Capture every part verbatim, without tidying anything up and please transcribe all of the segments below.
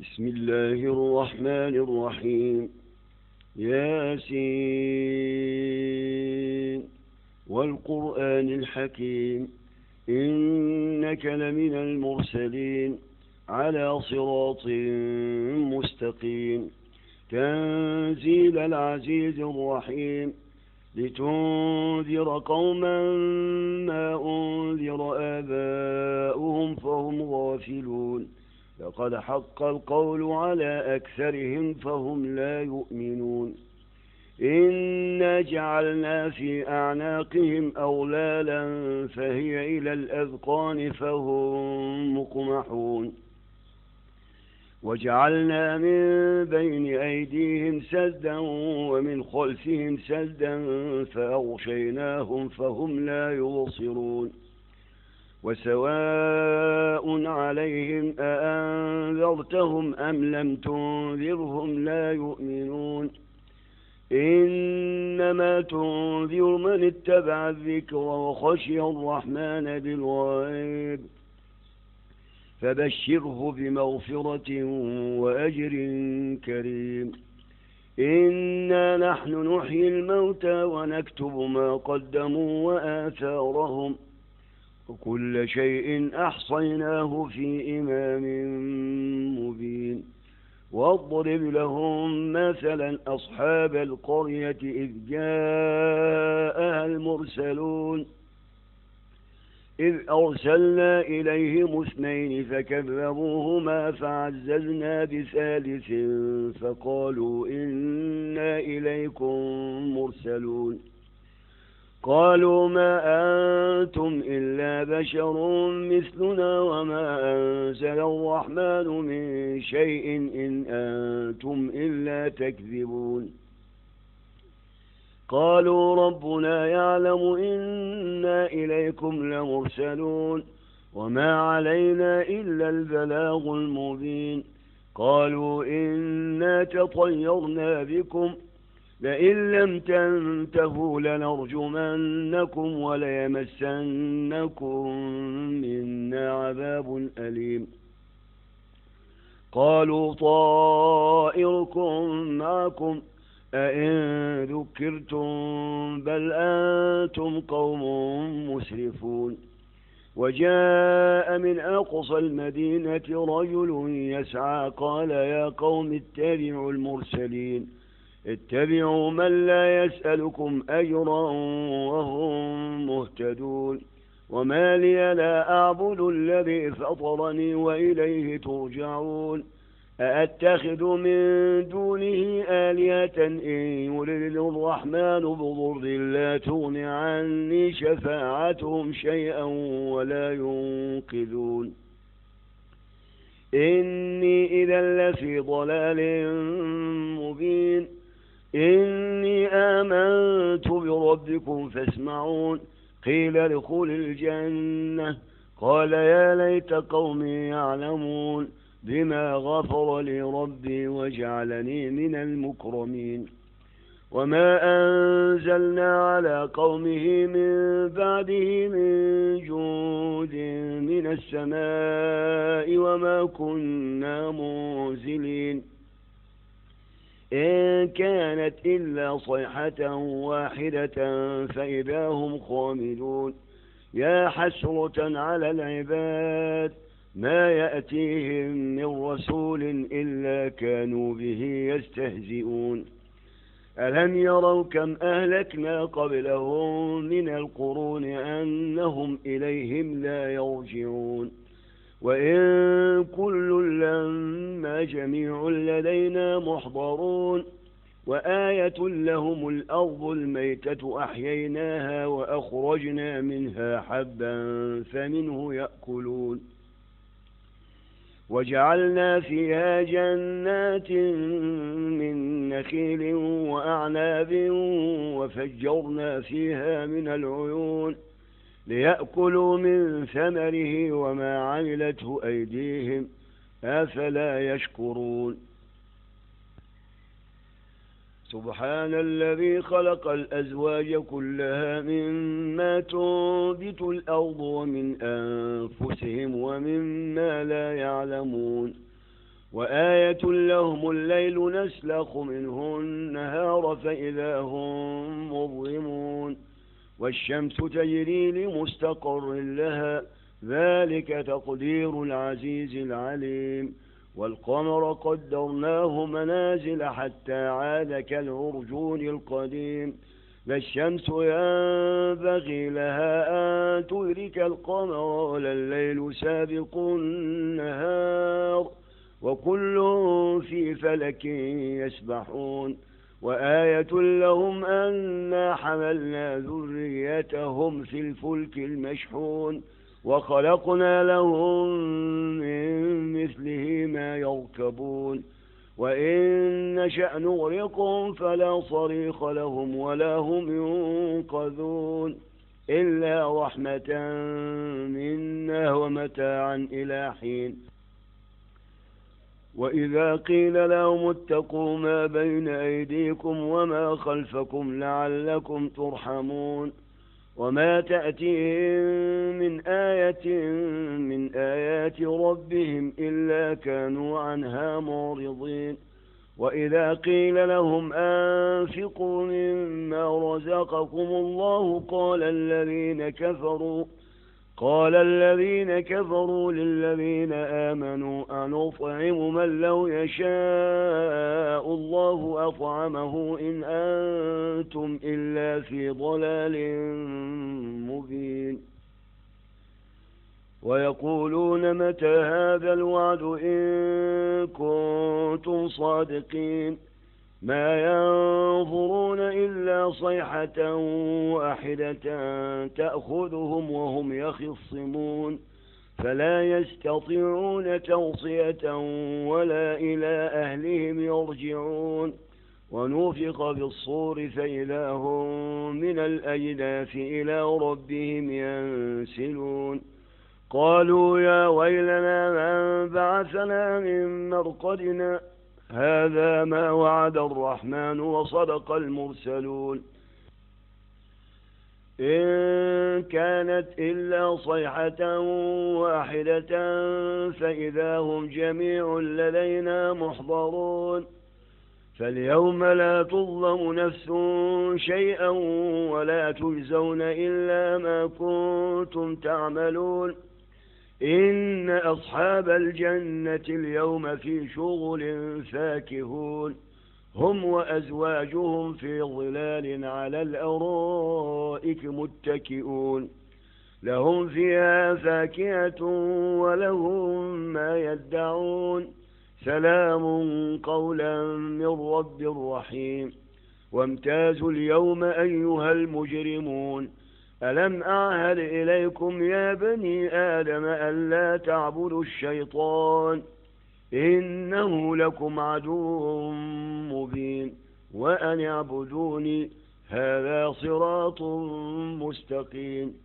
بسم الله الرحمن الرحيم. ياسين والقرآن الحكيم إنك لمن المرسلين على صراط مستقيم تنزيل العزيز الرحيم لتنذر قوما ما أنذر آباؤهم فهم غافلون لقد حق القول على أكثرهم فهم لا يؤمنون. إنا جعلنا في أعناقهم أغلالا فهي إلى الأذقان فهم مقمحون وجعلنا من بين أيديهم سدا ومن خلفهم سدا فأغشيناهم فهم لا يبصرون. وسواء عليهم أأنذرتهم أم لم تنذرهم لا يؤمنون. إنما تنذر من اتبع الذكر وخشي الرحمن بالغيب فبشره بمغفرة وأجر كريم. إنا نحن نحيي الموتى ونكتب ما قدموا وآثارهم وكل شيء أحصيناه في إمام مبين. واضرب لهم مثلا أصحاب القرية إذ جاءها المرسلون إذ أرسلنا إليهم اثنين فكذبوهما فعززنا بثالث فقالوا إنا إليكم مرسلون. قالوا ما أنتم إلا بشر مثلنا وما أنزل الرحمن من شيء إن أنتم إلا تكذبون. قالوا ربنا يعلم إنا إليكم لمرسلون وما علينا إلا البلاغ المبين. قالوا إنا تطيرنا بكم لئن لم تنتهوا لنرجمنكم وليمسنكم منا عذاب أليم. قالوا طائركم معكم أئن ذكرتم بل أنتم قوم مسرفون. وجاء من أقصى المدينة رجل يسعى قال يا قوم اتبعوا المرسلين اتبعوا من لا يسألكم أجرا وهم مهتدون. وما لي لا أعبد الذي فطرني وإليه ترجعون. أأتخذ من دونه آلهة إن يردني الرحمن بضر لا تغن عني شفاعتهم شيئا ولا ينقذون. إني إذا لفي ضلال مبين. إني آمنت بربكم فاسمعون. قيل ادخل الجنة قال يا ليت قومي يعلمون بما غفر لي ربي وجعلني من المكرمين. وما أنزلنا على قومه من بعده من جود من السماء وما كنا منزلين إن كانت إلا صيحة واحدة فإذا هم خامدون. يا حسرة على العباد ما يأتيهم من رسول إلا كانوا به يستهزئون. ألم يروا كم أهلكنا قبلهم من القرون أنهم إليهم لا يرجعون. وإن كل لما جميع لدينا محضرون. وآية لهم الأرض الميتة أحييناها وأخرجنا منها حبا فمنه يأكلون. وجعلنا فيها جنات من نخيل وأعناب وفجرنا فيها من العيون ليأكلوا من ثمره وما عملته أيديهم أفلا يشكرون. سبحان الذي خلق الأزواج كلها مما تنبت الأرض ومن أنفسهم ومما لا يعلمون وآية لهم الليل نسلخ منه النهار فإذا هم مظلمون والشمس تجري لمستقر لها ذلك تقدير العزيز العليم والقمر قدرناه منازل حتى عاد كالعرجون القديم لا الشمس ينبغي لها أن تدرك القمر ولا الليل سابق النهار وكل في فلك يسبحون وآية لهم أنا حملنا ذريتهم في الفلك المشحون وخلقنا لهم من مثله ما يركبون وإن نشأ نغرقهم فلا صريخ لهم ولا هم ينقذون إلا رحمة منا ومتاعا إلى حين وإذا قيل لهم اتقوا ما بين أيديكم وما خلفكم لعلكم ترحمون وما تأتيهم من آية من آيات ربهم إلا كانوا عنها معرضين وإذا قيل لهم أنفقوا مما رزقكم الله قال الذين كفروا قال الذين كفروا للذين آمنوا أنطعم من لو يشاء الله أطعمه إن أنتم إلا في ضلال مبين ويقولون متى هذا الوعد إن كنتم صادقين ما ينظرون إلا صيحة واحدة تأخذهم وهم يخصمون فلا يستطيعون توصية ولا إلى أهلهم يرجعون ونفخ بالصور فإذا هم من الأجداث إلى ربهم ينسلون قالوا يا ويلنا من بعثنا من مرقدنا هذا ما وعد الرحمن وصدق المرسلون إن كانت إلا صيحة واحدة فإذا هم جميع لدينا محضرون فاليوم لا تظلم نفس شيئا ولا تجزون إلا ما كنتم تعملون إن أصحاب الجنة اليوم في شغل فاكهون هم وأزواجهم في ظلال على الأرائك متكئون لهم فيها فاكهة ولهم ما يدعون سلام قولا من رب رحيم وامتازوا اليوم أيها المجرمون ألم أعهد إليكم يا بني آدم ألا تعبدوا الشيطان إنه لكم عدو مبين وأن اعبدوني هذا صراط مستقيم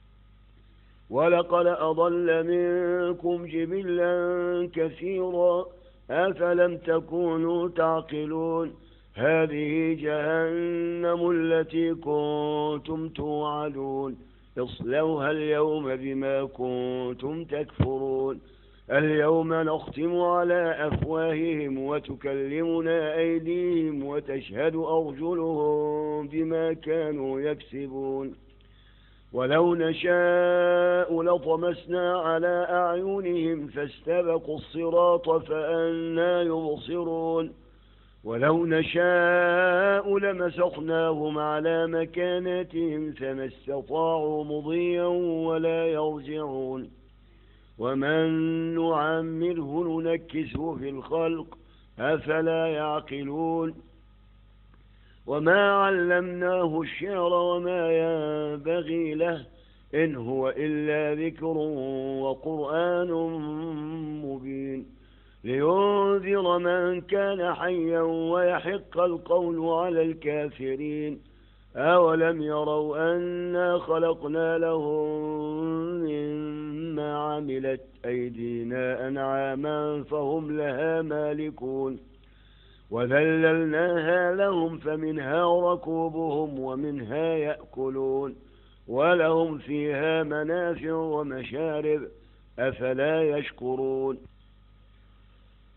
ولقد أضل منكم جبلا كثيرا أفلم تكونوا تعقلون هذه جهنم التي كنتم توعدون اصلوها اليوم بما كنتم تكفرون اليوم نختم على أفواههم وتكلمنا أيديهم وتشهد أرجلهم بما كانوا يكسبون ولو نشاء لطمسنا على أعينهم فاستبقوا الصراط فأنى يبصرون ولو نشاء لمسخناهم على مكانتهم فما استطاعوا مضيا ولا يرجعون ومن نعمره ننكسه في الخلق أفلا يعقلون وما علمناه الشعر وما ينبغي له إن هو إلا ذكر وقرآن مبين لينذر من كان حيا ويحق القول على الكافرين أولم يروا أنا خلقنا لهم مما عملت أيدينا أنعاما فهم لها مالكون وذللناها لهم فمنها ركوبهم ومنها يأكلون ولهم فيها منافع ومشارب أفلا يشكرون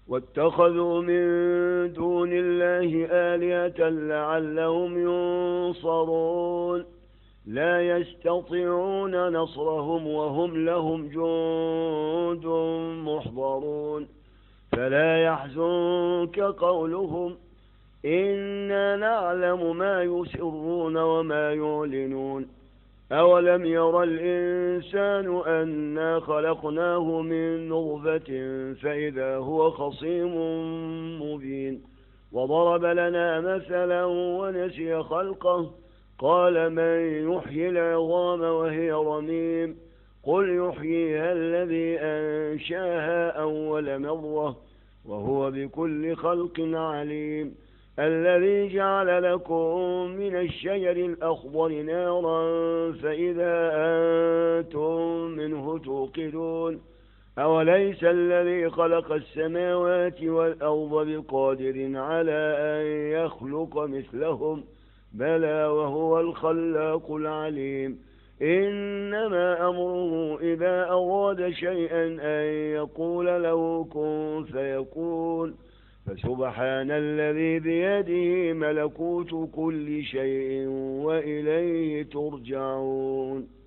واتخذوا من دون الله آلهة لعلهم ينصرون لا يستطيعون نصرهم وهم لهم جند محضرون فلا يحزنك قولهم إنا نعلم ما يسرون وما يعلنون أولم ير الإنسان أنا خلقناه من نطفة فإذا هو خصيم مبين وضرب لنا مثلا ونسي خلقه قال من يحيي العظام وهي رميم قل يحييها الذي أنشاها أول مرة وهو بكل خلق عليم الذي جعل لكم من الشجر الأخضر نارا فإذا أنتم منه توقدون أوليس الذي خلق السماوات والأرض بقادر على أن يخلق مثلهم بلى وهو الخلاق العليم إنما أمره إذا أراد شيئا أن يقول له كن فيكون فسبحان الذي بيده ملكوت كل شيء وإليه ترجعون